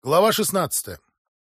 Глава 16.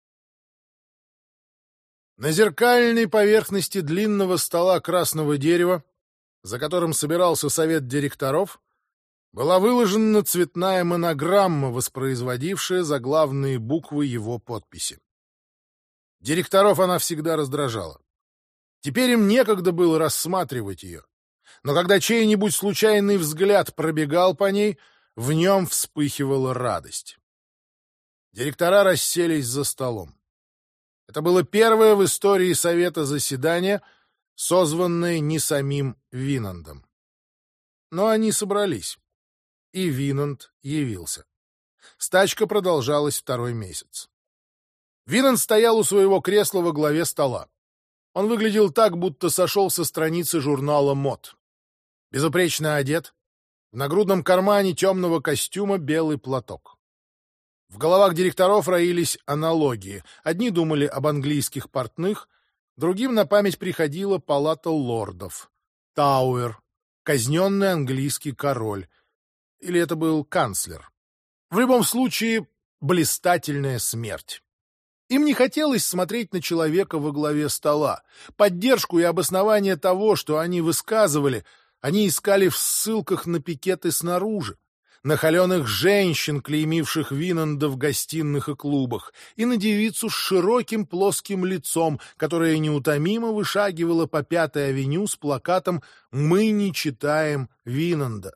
На зеркальной поверхности длинного стола красного дерева, за которым собирался совет директоров, была выложена цветная монограмма, воспроизводившая заглавные буквы его подписи. Директоров она всегда раздражала. Теперь им некогда было рассматривать ее. Но когда чей-нибудь случайный взгляд пробегал по ней, в нем вспыхивала радость. Директора расселись за столом. Это было первое в истории совета заседание, созванное не самим Винандом. Но они собрались, и Винанд явился. Стачка продолжалась второй месяц. Винанд стоял у своего кресла во главе стола. Он выглядел так, будто сошел со страницы журнала «Мод». Безупречно одет, в нагрудном кармане темного костюма белый платок. В головах директоров роились аналогии. Одни думали об английских портных, другим на память приходила палата лордов. Тауэр, казненный английский король. Или это был канцлер. В любом случае, блистательная смерть. Им не хотелось смотреть на человека во главе стола. Поддержку и обоснование того, что они высказывали, они искали в ссылках на пикеты снаружи, на холеных женщин, клеймивших Винанда в гостиных и клубах, и на девицу с широким плоским лицом, которая неутомимо вышагивала по Пятой авеню с плакатом «Мы не читаем Винанда».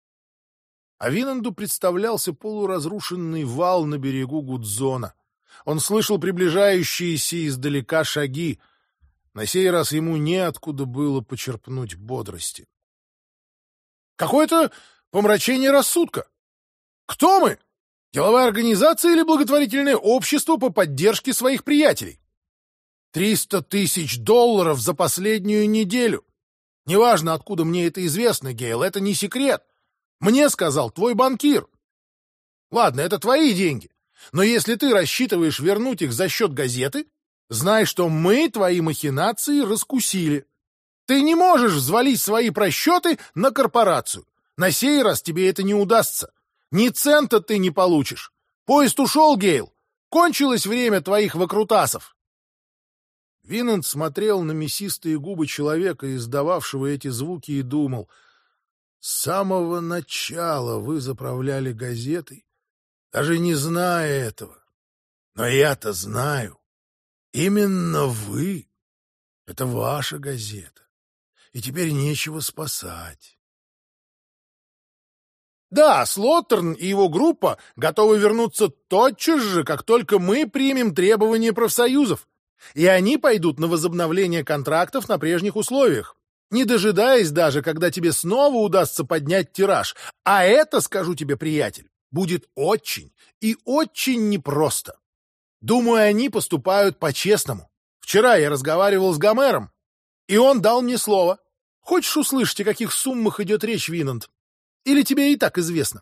А Винанду представлялся полуразрушенный вал на берегу Гудзона. Он слышал приближающиеся издалека шаги. На сей раз ему неоткуда было почерпнуть бодрости. «Какое-то помрачение рассудка. Кто мы? Деловая организация или благотворительное общество по поддержке своих приятелей? $300 000 за последнюю неделю. Неважно, откуда мне это известно, Гейл, это не секрет. Мне сказал твой банкир. Ладно, это твои деньги, но если ты рассчитываешь вернуть их за счет газеты, знай, что мы твои махинации раскусили. Ты не можешь взвалить свои просчеты на корпорацию. На сей раз тебе это не удастся. Ни цента ты не получишь. Поезд ушел, Гейл. Кончилось время твоих выкрутасов. Винанд смотрел на мясистые губы человека, издававшего эти звуки, и думал: с самого начала вы заправляли газетой, даже не зная этого. Но я-то знаю. Именно вы. Это ваша газета. И теперь нечего спасать. Да, Слоттерн и его группа готовы вернуться тотчас же, как только мы примем требования профсоюзов. И они пойдут на возобновление контрактов на прежних условиях, не дожидаясь даже, когда тебе снова удастся поднять тираж. А это, скажу тебе, приятель, будет очень и очень непросто. Думаю, они поступают по-честному. Вчера я разговаривал с Гомером, и он дал мне слово. Хочешь услышать, о каких суммах идет речь, Винанд? Или тебе и так известно?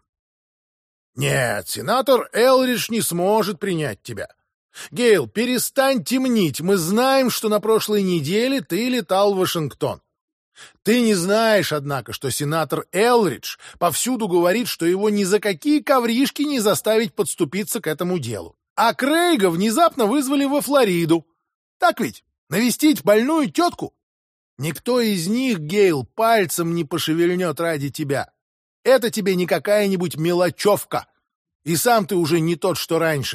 Нет, сенатор Элридж не сможет принять тебя. Гейл, перестань темнить. Мы знаем, что на прошлой неделе ты летал в Вашингтон. Ты не знаешь, однако, что сенатор Элридж повсюду говорит, что его ни за какие ковришки не заставить подступиться к этому делу. А Крейга внезапно вызвали во Флориду. Так ведь? Навестить больную тетку? Никто из них, Гейл, пальцем не пошевельнет ради тебя. Это тебе не какая-нибудь мелочевка. И сам ты уже не тот, что раньше.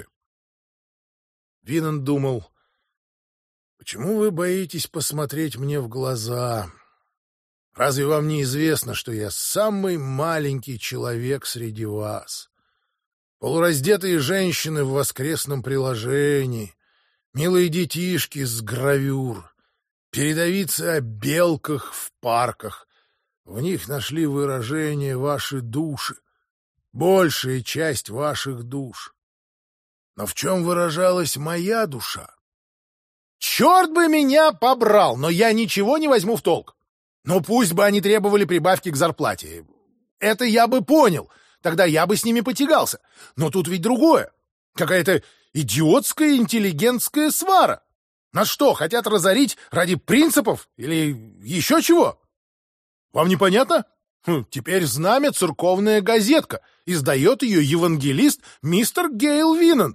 Винанд думал: почему вы боитесь посмотреть мне в глаза? Разве вам не известно, что я самый маленький человек среди вас? Полураздетые женщины в воскресном приложении, милые детишки с гравюр, передовицы о белках в парках. В них нашли выражение ваши души, большая часть ваших душ. Но в чем выражалась моя душа? Черт бы меня побрал, но я ничего не возьму в толк. Ну, пусть бы они требовали прибавки к зарплате. Это я бы понял, тогда я бы с ними потягался. Но тут ведь другое. Какая-то идиотская интеллигентская свара. Нас что, хотят разорить ради принципов или еще чего? Вам непонятно? Теперь знамя церковная газетка. Издает ее евангелист мистер Гейл Винанд.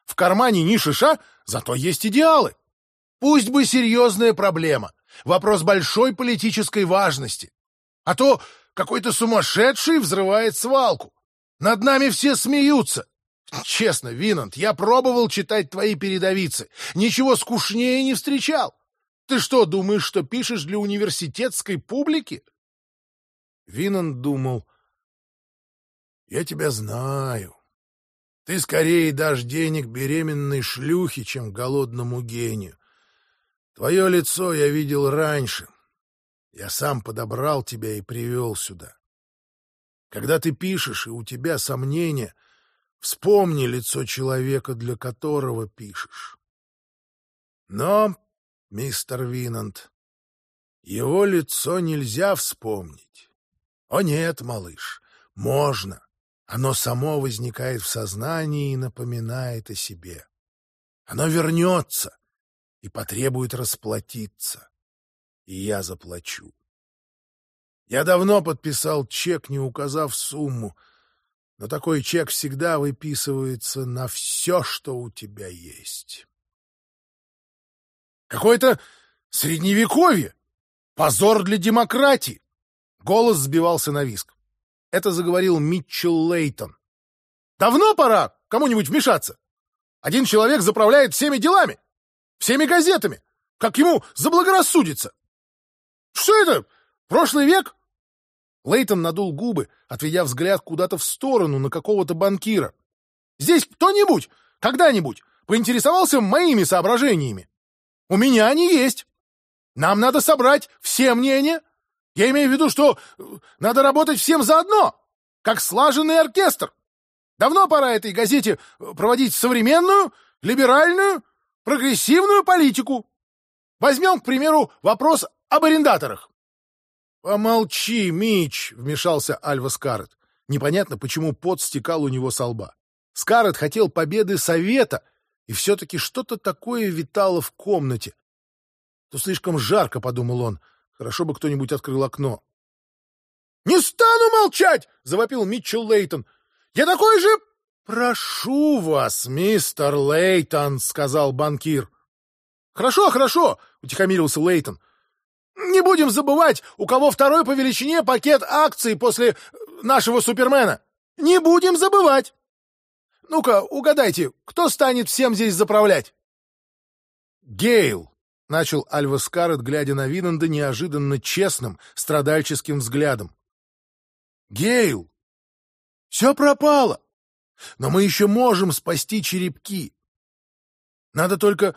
В кармане ни шиша, зато есть идеалы. Пусть бы серьезная проблема, вопрос большой политической важности. А то какой-то сумасшедший взрывает свалку. Над нами все смеются. Честно, Винанд, я пробовал читать твои передовицы. Ничего скучнее не встречал. Ты что, думаешь, что пишешь для университетской публики? Винанд думал: я тебя знаю. Ты скорее дашь денег беременной шлюхе, чем голодному гению. Твое лицо я видел раньше. Я сам подобрал тебя и привел сюда. Когда ты пишешь, и у тебя сомнения, вспомни лицо человека, для которого пишешь. Но, мистер Винанд, его лицо нельзя вспомнить. О нет, малыш, можно. Оно само возникает в сознании и напоминает о себе. Оно вернется и потребует расплатиться. И я заплачу. Я давно подписал чек, не указав сумму, но такой чек всегда выписывается на все, что у тебя есть. Какое-то средневековье! Позор для демократии! Голос сбивался на виск. Это заговорил Митчелл Лейтон. Давно пора кому-нибудь вмешаться. Один человек заправляет всеми делами, всеми газетами, как ему заблагорассудится. Что это? Прошлый век? Лейтон надул губы, отведя взгляд куда-то в сторону на какого-то банкира. Здесь кто-нибудь, когда-нибудь поинтересовался моими соображениями? У меня они есть. Нам надо собрать все мнения. Я имею в виду, что надо работать всем заодно, как слаженный оркестр. Давно пора этой газете проводить современную, либеральную, прогрессивную политику. Возьмем, к примеру, вопрос об арендаторах. «Помолчи, Митч!» — вмешался Альва Скарлетт. Непонятно, почему пот стекал у него со лба. Скарлетт хотел победы совета, и все-таки что-то такое витало в комнате. «То слишком жарко», — подумал он. «Хорошо бы кто-нибудь открыл окно». «Не стану молчать!» — завопил Митчелл Лейтон. «Я такой же...» «Прошу вас, мистер Лейтон», — сказал банкир. «Хорошо, хорошо», — утихомирился Лейтон. «Не будем забывать, у кого второй по величине пакет акций после нашего Супермена. Не будем забывать. Ну-ка, угадайте, кто станет всем здесь заправлять?» «Гейл», — начал Альва Скарлетт, глядя на Винанда неожиданно честным, страдальческим взглядом. «Гейл, все пропало, но мы еще можем спасти черепки. Надо только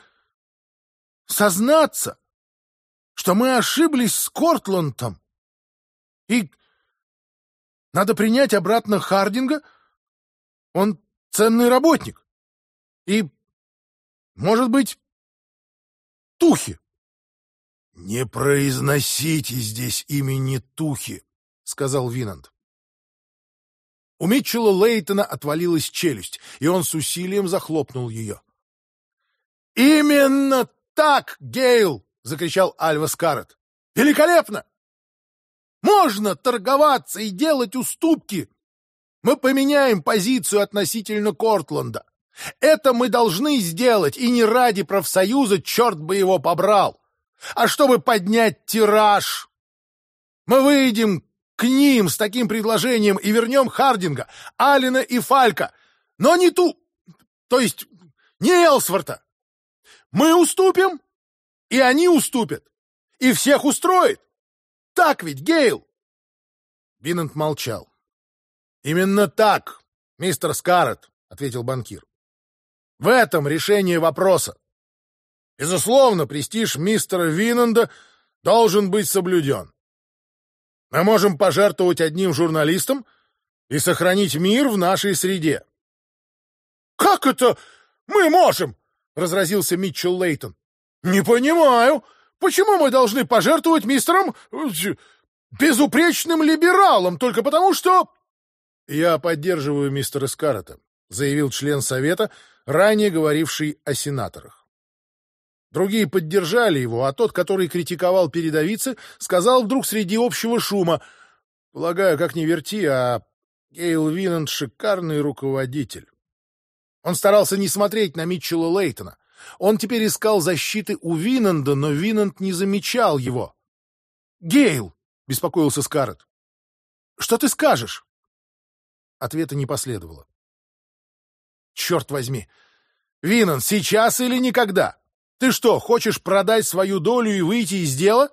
сознаться, что мы ошиблись с Кортландом. И надо принять обратно Хардинга. Он ценный работник. И, может быть, Тухи». «Не произносите здесь имени Тухи», — сказал Винанд. У Митчелла Лейтона отвалилась челюсть, и он с усилием захлопнул ее. «Именно так, Гейл!» — закричал Альва Скарлетт. «Великолепно! Можно торговаться и делать уступки. Мы поменяем позицию относительно Кортланда. Это мы должны сделать, и не ради профсоюза, черт бы его побрал, а чтобы поднять тираж. Мы выйдем к ним с таким предложением и вернем Хардинга, Аллена и Фалька, но не то есть не Элсворта. Мы уступим, и они уступят, и всех устроит. Так ведь, Гейл?» Винанд молчал. «Именно так, мистер Скарлетт», — ответил банкир. «В этом решение вопроса. Безусловно, престиж мистера Винанда должен быть соблюден. Мы можем пожертвовать одним журналистом и сохранить мир в нашей среде». «Как это мы можем?» — разразился Митчелл Лейтон. «Не понимаю, почему мы должны пожертвовать мистером безупречным либералом только потому, что...» «Я поддерживаю мистера Скарлетта», — заявил член совета, ранее говоривший о сенаторах. Другие поддержали его, а тот, который критиковал передовицы, сказал вдруг среди общего шума: «Полагаю, как ни верти, а Гейл Винанд — шикарный руководитель». Он старался не смотреть на Митчелла Лейтона. Он теперь искал защиты у Винанда, но Винанд не замечал его. «Гейл!» — беспокоился Скарлетт. «Что ты скажешь?» Ответа не последовало. «Черт возьми! Винанд, сейчас или никогда? Ты что, хочешь продать свою долю и выйти из дела?»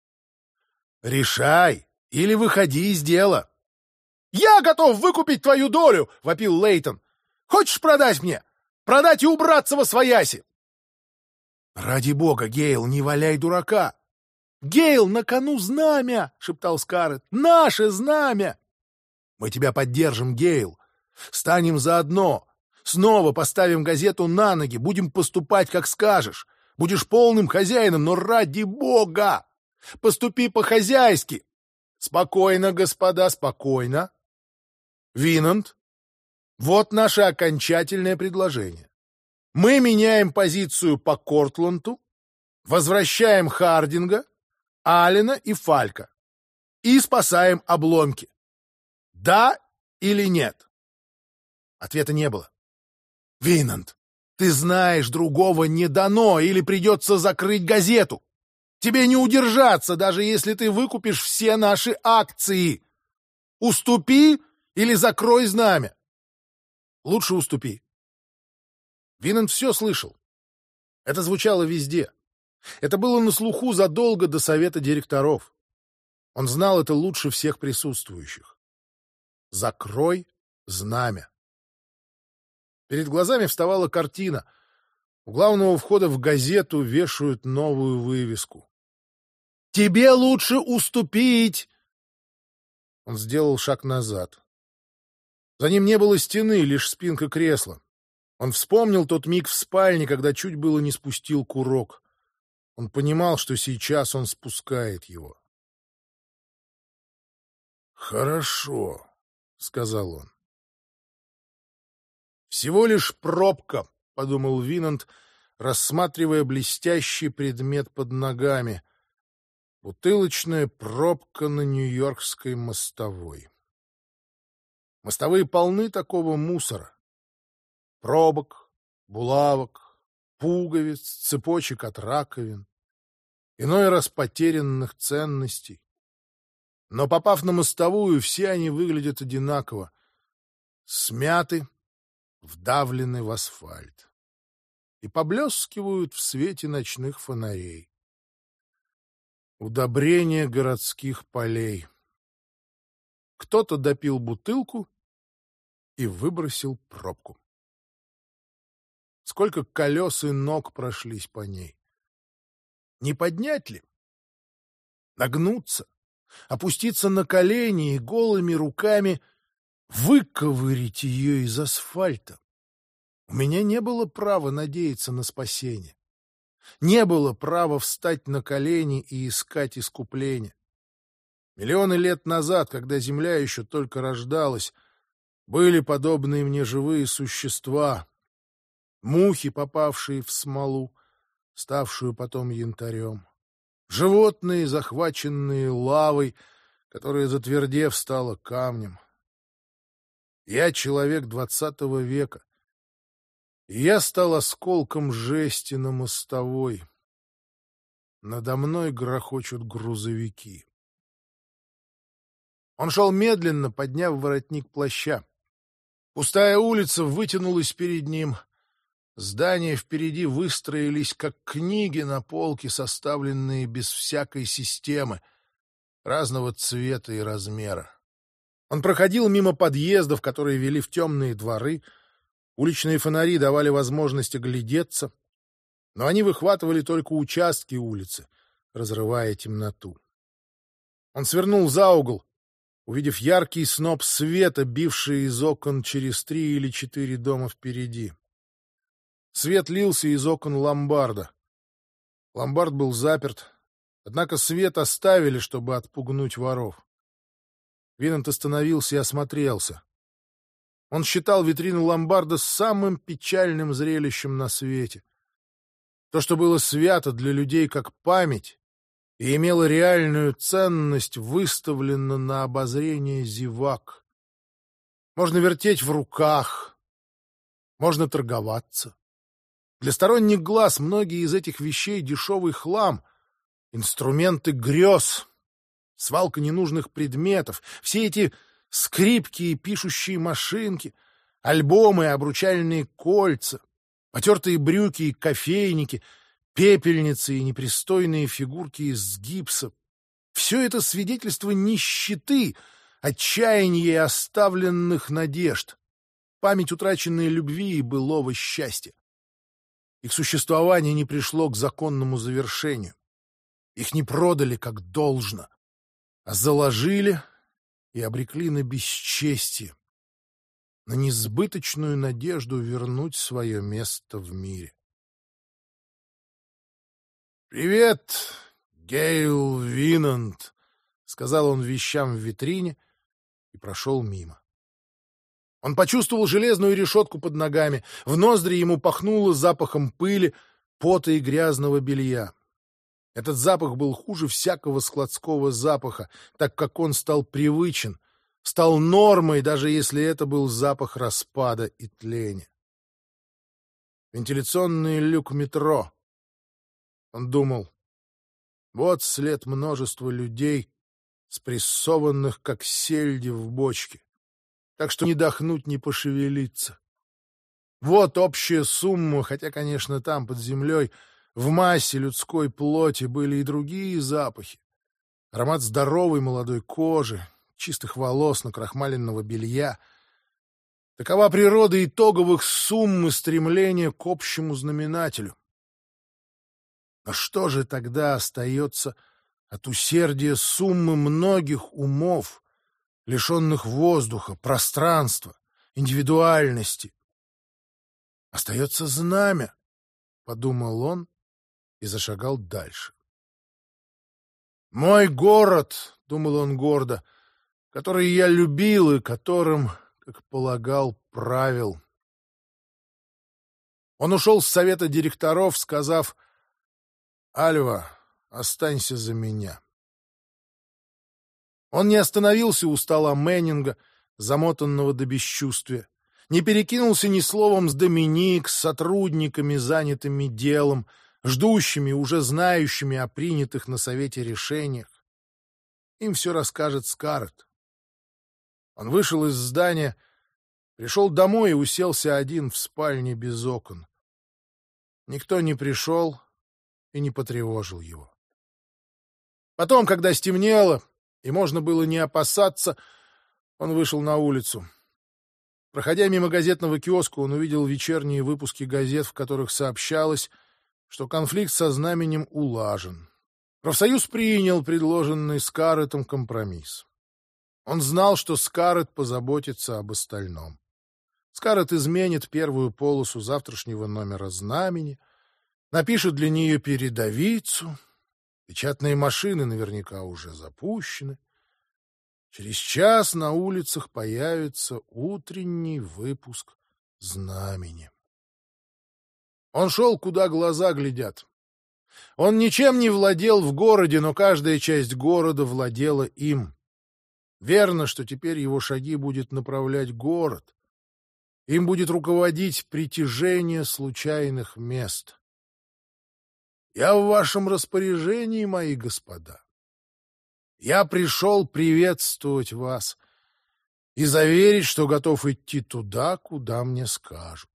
«Решай, или выходи из дела». «Я готов выкупить твою долю!» — вопил Лейтон. «Хочешь продать мне? Продать и убраться восвояси!» «Ради бога, Гейл, не валяй дурака!» «Гейл, на кону знамя!» — шептал Скарлетт. «Наше знамя!» «Мы тебя поддержим, Гейл. Станем заодно. Снова поставим газету на ноги, будем поступать, как скажешь. Будешь полным хозяином, но ради бога! Поступи по-хозяйски!» «Спокойно, господа, спокойно. Винанд, вот наше окончательное предложение. Мы меняем позицию по Кортланду, возвращаем Хардинга, Аллена и Фалька и спасаем обломки. Да или нет?» Ответа не было. «Винанд, ты знаешь, другого не дано, или придется закрыть газету. Тебе не удержаться, даже если ты выкупишь все наши акции. Уступи или закрой знамя. Лучше уступи». Винанд все слышал. Это звучало везде. Это было на слуху задолго до совета директоров. Он знал это лучше всех присутствующих. «Закрой знамя». Перед глазами вставала картина. У главного входа в газету вешают новую вывеску. «Тебе лучше уступить!» Он сделал шаг назад. За ним не было стены, лишь спинка кресла. Он вспомнил тот миг в спальне, когда чуть было не спустил курок. Он понимал, что сейчас он спускает его. «Хорошо», — сказал он. «Всего лишь пробка», — подумал Винанд, рассматривая блестящий предмет под ногами. Бутылочная пробка на Нью-Йоркской мостовой. Мостовые полны такого мусора. Пробок, булавок, пуговиц, цепочек от раковин, иной раз потерянных ценностей. Но, попав на мостовую, все они выглядят одинаково. Смяты, вдавлены в асфальт и поблескивают в свете ночных фонарей. Удобрение городских полей. Кто-то допил бутылку и выбросил пробку. Сколько колес и ног прошлись по ней. Не поднять ли? Нагнуться, опуститься на колени и голыми руками выковырить ее из асфальта. У меня не было права надеяться на спасение. Не было права встать на колени и искать искупления. Миллионы лет назад, когда Земля еще только рождалась, были подобные мне живые существа, мухи, попавшие в смолу, ставшую потом янтарем, животные, захваченные лавой, которая, затвердев, стала камнем. Я человек 20 века, и я стал осколком жести на мостовой. Надо мной грохочут грузовики. Он шел медленно, подняв воротник плаща. Пустая улица вытянулась перед ним. Здания впереди выстроились, как книги на полке, составленные без всякой системы, разного цвета и размера. Он проходил мимо подъездов, которые вели в темные дворы. Уличные фонари давали возможность оглядеться, но они выхватывали только участки улицы, разрывая темноту. Он свернул за угол, увидев яркий сноп света, бивший из окон через 3 или 4 дома впереди. Свет лился из окон ломбарда. Ломбард был заперт, однако свет оставили, чтобы отпугнуть воров. Винанд остановился и осмотрелся. Он считал витрину ломбарда самым печальным зрелищем на свете. То, что было свято для людей как память и имело реальную ценность, выставлено на обозрение зевак. Можно вертеть в руках, можно торговаться. Для сторонних глаз многие из этих вещей — дешевый хлам, инструменты грез, свалка ненужных предметов, все эти скрипки и пишущие машинки, альбомы и обручальные кольца, потертые брюки и кофейники, пепельницы и непристойные фигурки из гипса. Все это свидетельство нищеты, отчаяния и оставленных надежд, память утраченной любви и былого счастья. Их существование не пришло к законному завершению. Их не продали как должно, а заложили и обрекли на бесчестие, на несбыточную надежду вернуть свое место в мире. «Привет, Гейл Винант», — сказал он вещам в витрине и прошел мимо. Он почувствовал железную решетку под ногами, в ноздри ему пахнуло запахом пыли, пота и грязного белья. Этот запах был хуже всякого складского запаха, так как он стал привычен, стал нормой, даже если это был запах распада и тления. Вентиляционный люк метро. Он думал, вот след множества людей, спрессованных, как сельди в бочке, так что не дохнуть, не пошевелиться. Вот общая сумма, хотя, конечно, там, под землей, в массе людской плоти были и другие запахи. Аромат здоровой молодой кожи, чистых волос, накрахмаленного белья. Такова природа итоговых сумм и стремления к общему знаменателю. Но что же тогда остается от усердия суммы многих умов, лишенных воздуха, пространства, индивидуальности? Остается знамя, — подумал он и зашагал дальше. «Мой город, — думал он гордо, — который я любил и которым, как полагал, правил». Он ушел с совета директоров, сказав: «Альва, останься за меня». Он не остановился у стола Мэннинга, замотанного до бесчувствия, не перекинулся ни словом с Доминик, с сотрудниками, занятыми делом, ждущими, уже знающими о принятых на совете решениях. Им все расскажет Скарлетт. Он вышел из здания, пришел домой и уселся один в спальне без окон. Никто не пришел и не потревожил его. Потом, когда стемнело, и можно было не опасаться, он вышел на улицу. Проходя мимо газетного киоска, он увидел вечерние выпуски газет, в которых сообщалось, что конфликт со Знаменем улажен. Профсоюз принял предложенный Скарлеттом компромисс. Он знал, что Скарлетт позаботится об остальном. Скарлетт изменит первую полосу завтрашнего номера «Знамени», напишет для нее передовицу. Печатные машины наверняка уже запущены. Через час на улицах появится утренний выпуск «Знамени». Он шел, куда глаза глядят. Он ничем не владел в городе, но каждая часть города владела им. Верно, что теперь его шаги будет направлять город. Им будет руководить притяжение случайных мест. Я в вашем распоряжении, мои господа. Я пришел приветствовать вас и заверить, что готов идти туда, куда мне скажут.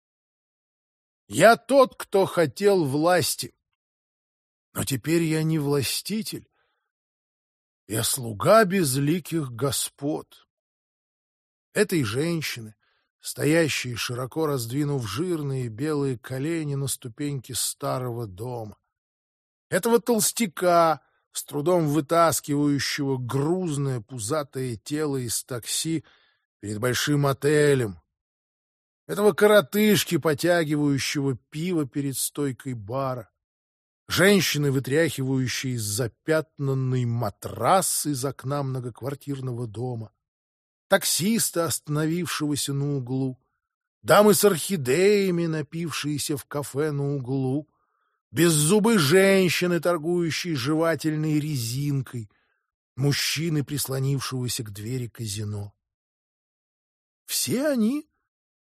Я тот, кто хотел власти, но теперь я не властитель. Я слуга безликих господ. Этой женщины, стоящей, широко раздвинув жирные белые колени на ступеньке старого дома. Этого толстяка, с трудом вытаскивающего грузное пузатое тело из такси перед большим отелем. Этого коротышки, потягивающего пиво перед стойкой бара. Женщины, вытряхивающие запятнанный матрас из окна многоквартирного дома. Таксиста, остановившегося на углу. Дамы с орхидеями, напившиеся в кафе на углу. Беззубые женщины, торгующие жевательной резинкой. Мужчины, прислонившегося к двери казино. Все они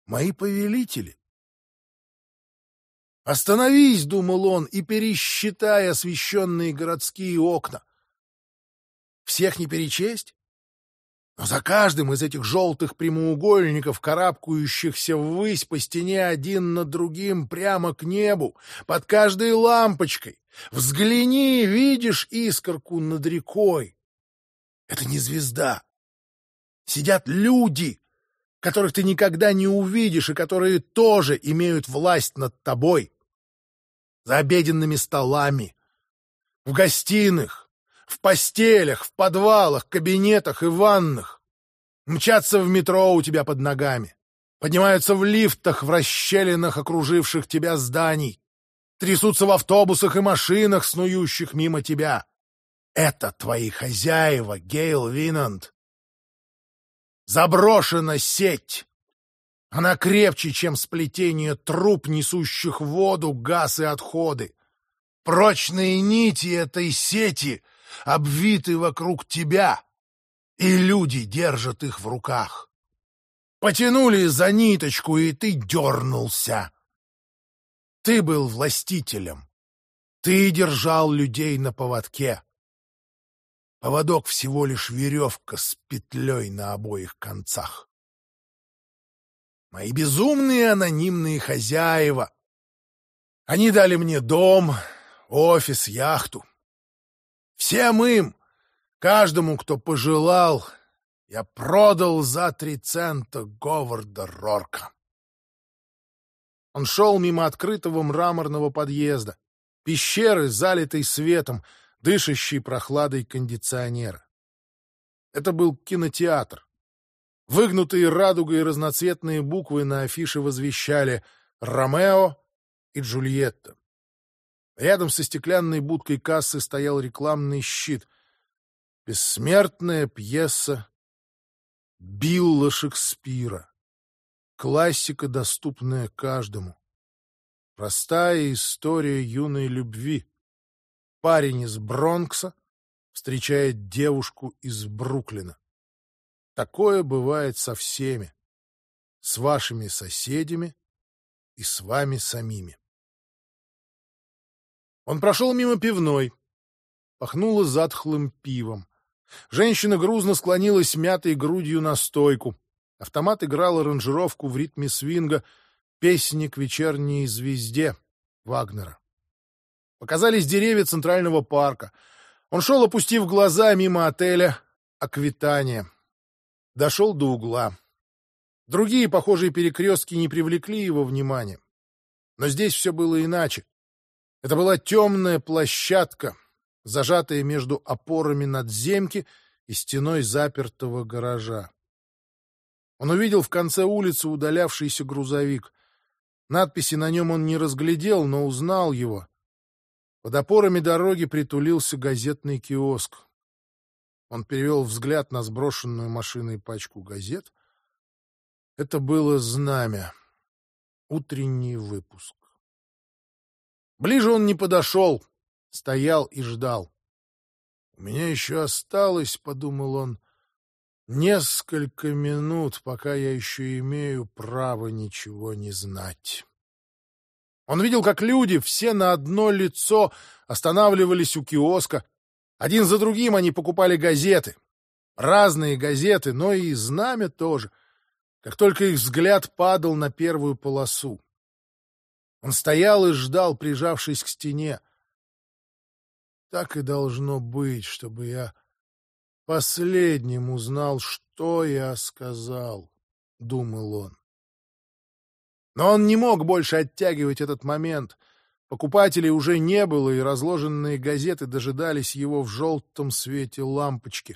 мои повелители. «Остановись!» — думал он, и пересчитай освещенные городские окна. Всех не перечесть? Но за каждым из этих желтых прямоугольников, карабкающихся ввысь по стене один над другим прямо к небу, под каждой лампочкой, взгляни, видишь искорку над рекой. Это не звезда. Сидят люди, которых ты никогда не увидишь и которые тоже имеют власть над тобой. За обеденными столами, в гостиных, в постелях, в подвалах, кабинетах и ваннах. Мчатся в метро у тебя под ногами. Поднимаются в лифтах в расщелинах окруживших тебя зданий. Трясутся в автобусах и машинах, снующих мимо тебя. Это твои хозяева, Гейл Винанд. Заброшена сеть. Она крепче, чем сплетение труб, несущих воду, газ и отходы. Прочные нити этой сети обвиты вокруг тебя, и люди держат их в руках. Потянули за ниточку, и ты дернулся. Ты был властителем. Ты держал людей на поводке. Поводок всего лишь веревка с петлей на обоих концах. Мои безумные анонимные хозяева. Они дали мне дом, офис, яхту. Всем им, каждому, кто пожелал, я продал за 3 цента Говарда Рорка. Он шел мимо открытого мраморного подъезда, пещеры, залитой светом, дышащей прохладой кондиционера. Это был кинотеатр. Выгнутые радугой разноцветные буквы на афише возвещали «Ромео и Джульетта». Рядом со стеклянной будкой кассы стоял рекламный щит. Бессмертная пьеса Билла Шекспира. Классика, доступная каждому. Простая история юной любви. Парень из Бронкса встречает девушку из Бруклина. Такое бывает со всеми. С вашими соседями и с вами самими. Он прошел мимо пивной. Пахнуло затхлым пивом. Женщина грузно склонилась мятой грудью на стойку. Автомат играл аранжировку в ритме свинга «Песни к вечерней звезде» Вагнера. Показались деревья Центрального парка. Он шел, опустив глаза, мимо отеля «Аквитания». Дошел до угла. Другие похожие перекрестки не привлекли его внимания. Но здесь все было иначе. Это была темная площадка, зажатая между опорами надземки и стеной запертого гаража. Он увидел в конце улицы удалявшийся грузовик. Надписи на нем он не разглядел, но узнал его. Под опорами дороги притулился газетный киоск. Он перевел взгляд на сброшенную машиной пачку газет. Это было «Знамя». Утренний выпуск. Ближе он не подошел, стоял и ждал. «У меня еще осталось, — подумал он, — несколько минут, пока я еще имею право ничего не знать». Он видел, как люди, все на одно лицо, останавливались у киоска. Один за другим они покупали газеты. Разные газеты, но и «Знамя» тоже, как только их взгляд падал на первую полосу. Он стоял и ждал, прижавшись к стене. Так и должно быть, чтобы я последним узнал, что я сказал, — думал он. Но он не мог больше оттягивать этот момент. Покупателей уже не было, и разложенные газеты дожидались его в желтом свете лампочки.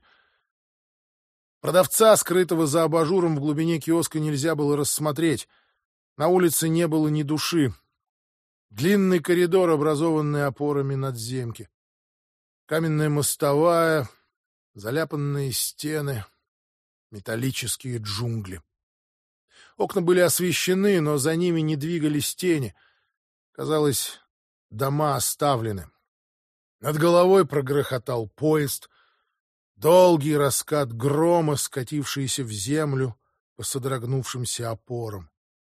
Продавца, скрытого за абажуром в глубине киоска, нельзя было рассмотреть. На улице не было ни души. Длинный коридор, образованный опорами надземки. Каменная мостовая, заляпанные стены, металлические джунгли. Окна были освещены, но за ними не двигались тени. Казалось, дома оставлены. Над головой прогрохотал поезд. Долгий раскат грома, скатившийся в землю по содрогнувшимся опорам.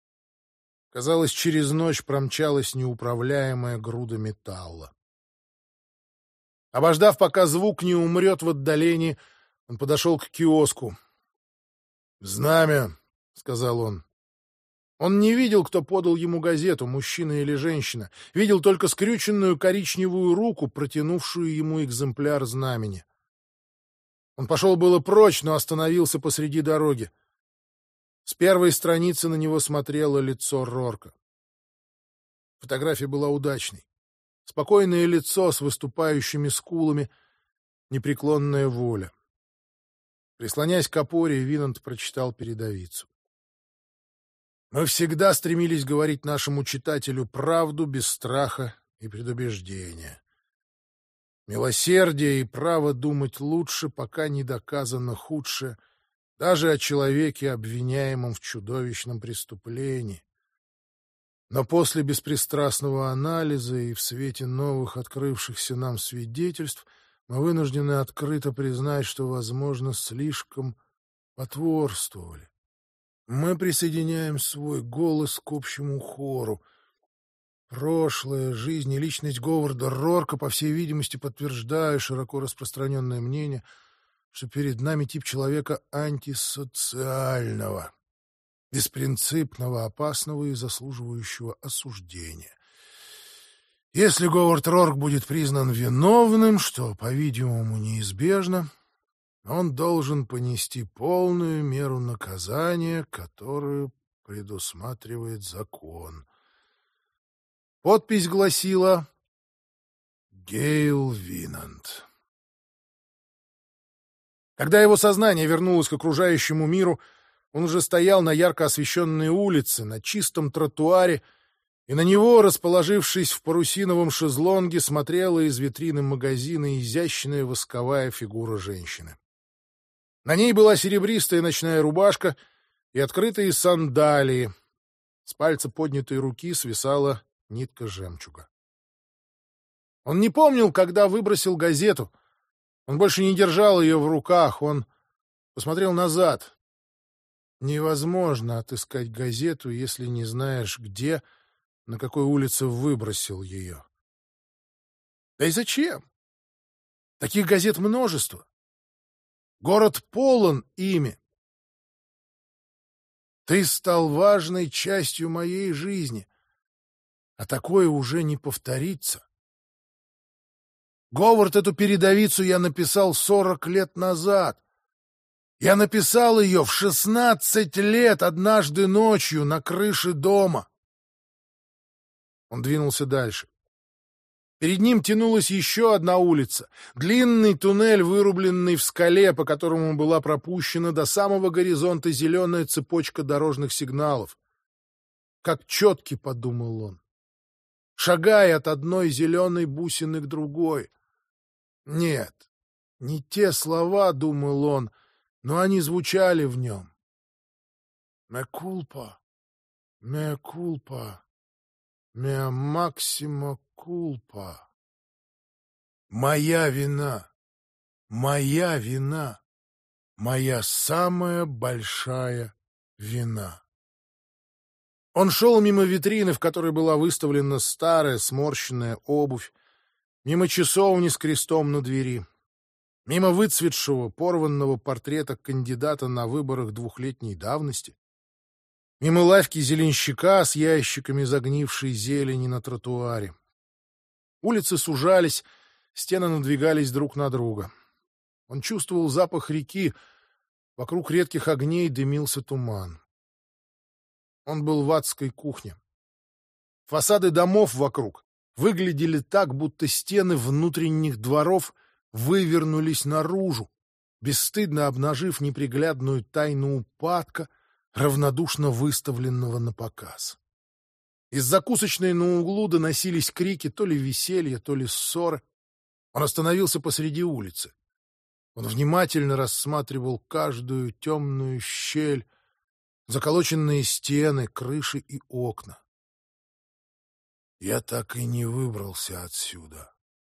Казалось, через ночь промчалась неуправляемая груда металла. Обождав, пока звук не умрет в отдалении, он подошел к киоску. «Знамя», — сказал он. Он не видел, кто подал ему газету, мужчина или женщина. Видел только скрюченную коричневую руку, протянувшую ему экземпляр знамени. Он пошел было прочь, но остановился посреди дороги. С первой страницы на него смотрело лицо Рорка. Фотография была удачной. Спокойное лицо с выступающими скулами, непреклонная воля. Прислонясь к опоре, Винант прочитал передовицу. Мы всегда стремились говорить нашему читателю правду без страха и предубеждения. Милосердие и право думать лучше, пока не доказано худшее, даже о человеке, обвиняемом в чудовищном преступлении. Но после беспристрастного анализа и в свете новых открывшихся нам свидетельств мы вынуждены открыто признать, что, возможно, слишком потворствовали. Мы присоединяем свой голос к общему хору. Прошлая жизнь и личность Говарда Рорка, по всей видимости, подтверждают широко распространенное мнение, что перед нами тип человека антисоциального, беспринципного, опасного и заслуживающего осуждения. Если Говард Рорк будет признан виновным, что, по-видимому, неизбежно, он должен понести полную меру наказания, которую предусматривает закон. Подпись гласила «Гейл Винант». Когда его сознание вернулось к окружающему миру, он уже стоял на ярко освещенной улице, на чистом тротуаре, и на него, расположившись в парусиновом шезлонге, смотрела из витрины магазина изящная восковая фигура женщины. На ней была серебристая ночная рубашка и открытые сандалии. С пальца поднятой руки свисала нитка жемчуга. Он не помнил, когда выбросил газету. Он больше не держал ее в руках. Он посмотрел назад. Невозможно отыскать газету, если не знаешь, где, на какой улице выбросил ее. Да и зачем? Таких газет множество. Город полон ими. Ты стал важной частью моей жизни, а такое уже не повторится. Говард, эту передовицу я написал 40 лет назад. Я написал ее в 16 лет однажды ночью на крыше дома. Он двинулся дальше. Перед ним тянулась еще одна улица, длинный туннель, вырубленный в скале, по которому была пропущена до самого горизонта зеленая цепочка дорожных сигналов. Как четки, подумал он, шагая от одной зеленой бусины к другой. Нет, не те слова, думал он, но они звучали в нем. «Ме кулпа, ме кулпа, ме максима кулпа». Моя вина, моя вина, моя самая большая вина. Он шел мимо витрины, в которой была выставлена старая сморщенная обувь, мимо часовни с крестом на двери, мимо выцветшего, порванного портрета кандидата на выборах 2-летней давности, мимо лавки зеленщика с ящиками загнившей зелени на тротуаре. Улицы сужались, стены надвигались друг на друга. Он чувствовал запах реки, вокруг редких огней дымился туман. Он был в адской кухне. Фасады домов вокруг выглядели так, будто стены внутренних дворов вывернулись наружу, бесстыдно обнажив неприглядную тайну упадка, равнодушно выставленного на показ. Из закусочной на углу доносились крики то ли веселья, то ли ссоры. Он остановился посреди улицы. Он внимательно рассматривал каждую темную щель, заколоченные стены, крыши и окна. Я так и не выбрался отсюда.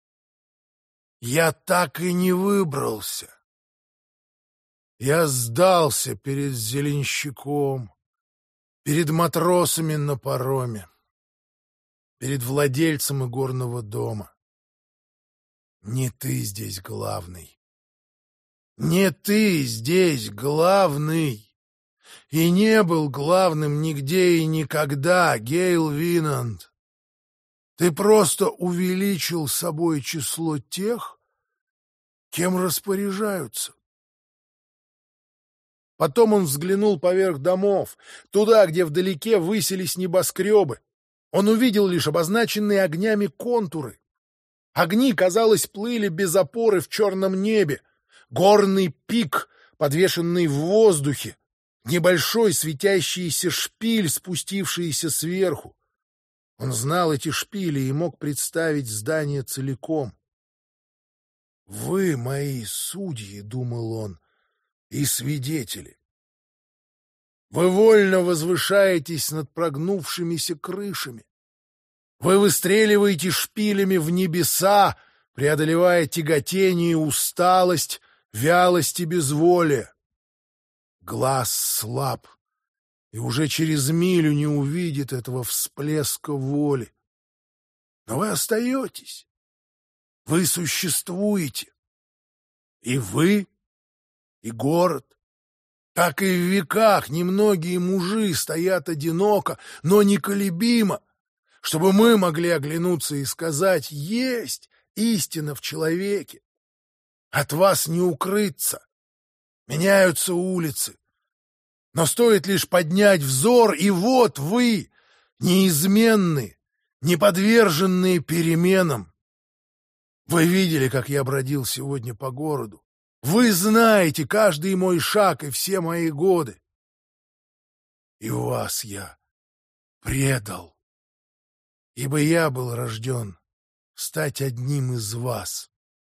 Я так и не выбрался. Я сдался перед зеленщиком. перед матросами на пароме, перед владельцем игорного дома. Не ты здесь главный. Не ты здесь главный. И не был главным нигде и никогда, Гейл Винанд. Ты просто увеличил собой число тех, кем распоряжаются. Потом он взглянул поверх домов, туда, где вдалеке высились небоскребы. Он увидел лишь обозначенные огнями контуры. Огни, казалось, плыли без опоры в черном небе. Горный пик, подвешенный в воздухе. Небольшой светящийся шпиль, спустившийся сверху. Он знал эти шпили и мог представить здание целиком. «Вы мои судьи», — думал он, — «и свидетели. Вы вольно возвышаетесь над прогнувшимися крышами. Вы выстреливаете шпилями в небеса, преодолевая тяготение и усталость, вялость и безволие. Глаз слаб, и уже через милю не увидит этого всплеска воли. Но вы остаетесь. Вы существуете. И вы, и город. Так и в веках немногие мужи стоят одиноко, но неколебимо, чтобы мы могли оглянуться и сказать: есть истина в человеке. От вас не укрыться. Меняются улицы. Но стоит лишь поднять взор, и вот вы, неизменные, неподверженные переменам. Вы видели, как я бродил сегодня по городу. Вы знаете каждый мой шаг и все мои годы. И вас я предал, ибо я был рожден стать одним из вас.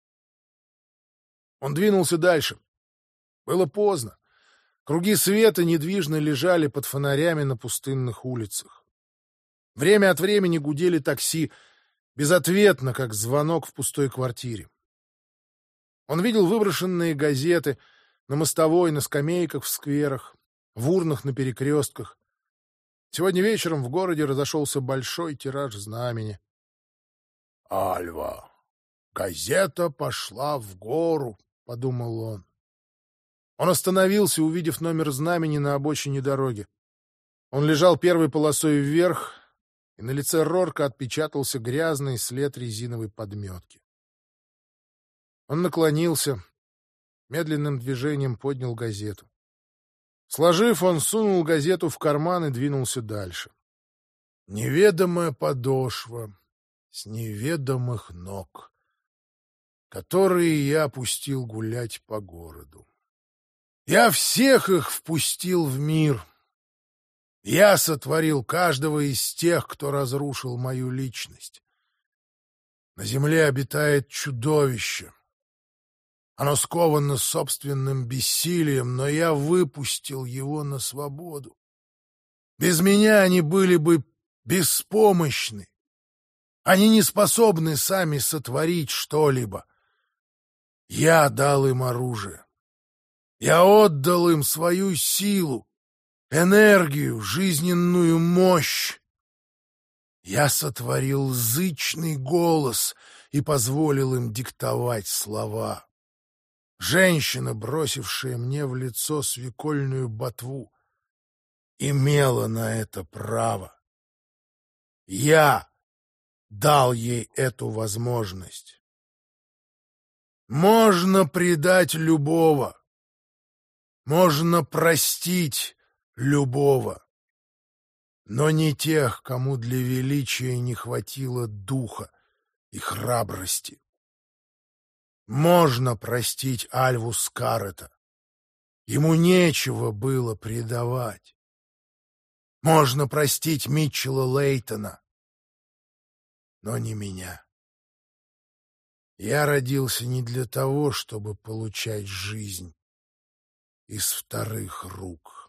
Он двинулся дальше. Было поздно. Круги света недвижно лежали под фонарями на пустынных улицах. Время от времени гудели такси, безответно, как звонок в пустой квартире. Он видел выброшенные газеты на мостовой, на скамейках в скверах, в урнах на перекрестках. Сегодня вечером в городе разошелся большой тираж знамени. «Альва, газета пошла в гору», — подумал он. Он остановился, увидев номер знамени на обочине дороги. Он лежал первой полосой вверх, и на лице Рорка отпечатался грязный след резиновой подметки. Он наклонился, медленным движением поднял газету. Сложив, он сунул газету в карман и двинулся дальше. Неведомая подошва с неведомых ног, которые я пустил гулять по городу. Я всех их впустил в мир. Я сотворил каждого из тех, кто разрушил мою личность. На земле обитает чудовище. Оно сковано собственным бессилием, но я выпустил его на свободу. Без меня они были бы беспомощны. Они не способны сами сотворить что-либо. Я дал им оружие. Я отдал им свою силу, энергию, жизненную мощь. Я сотворил зычный голос и позволил им диктовать слова. Женщина, бросившая мне в лицо свекольную ботву, имела на это право. Я дал ей эту возможность. Можно предать любого. Можно простить любого, но не тех, кому для величия не хватило духа и храбрости. Можно простить Альву Скарета. Ему нечего было предавать. Можно простить Митчелла Лейтона, но не меня. Я родился не для того, чтобы получать жизнь из вторых рук.